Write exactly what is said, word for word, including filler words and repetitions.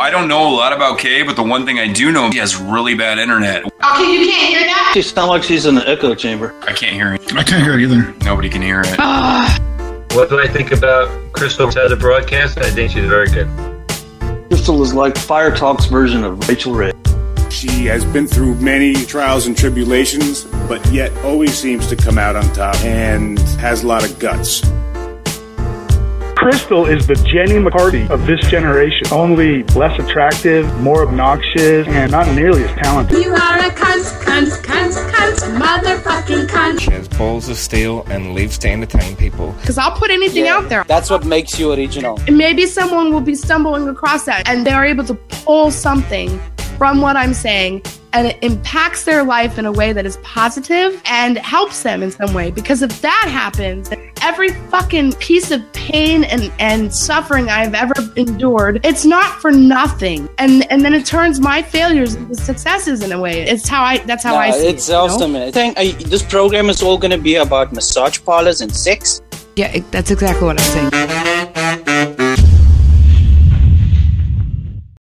I don't know a lot about Kay, but the one thing I do know, he has really bad internet. Okay, you can't hear that? She sounds like she's in an echo chamber. I can't hear it. I can't hear it either. Nobody can hear it. Uh, What do I think about Crystal as a broadcaster? I think she's very good. Crystal is like Fire Talk's version of Rachel Ray. She has been through many trials and tribulations, but yet always seems to come out on top and has a lot of guts. Crystal is the Jenny McCarthy of this generation, only less attractive, more obnoxious, and not nearly as talented. you are a cunt, cunt, cunt, cunt, motherfucking cunt. She has balls of steel and lives to entertain people. Because I'll put anything Yeah, out there. That's what makes you original. And maybe someone will be stumbling across that and they're able to pull something from what I'm saying and it impacts their life in a way that is positive and helps them in some way. Because if that happens, every fucking piece of pain and, and suffering I've ever endured, it's not for nothing. And and then it turns my failures into successes in a way. It's how I, that's how No, I see it's it. you know? awesome. I think I, this program is all going to be about massage parlors and sex. Yeah, it, that's exactly what I'm saying.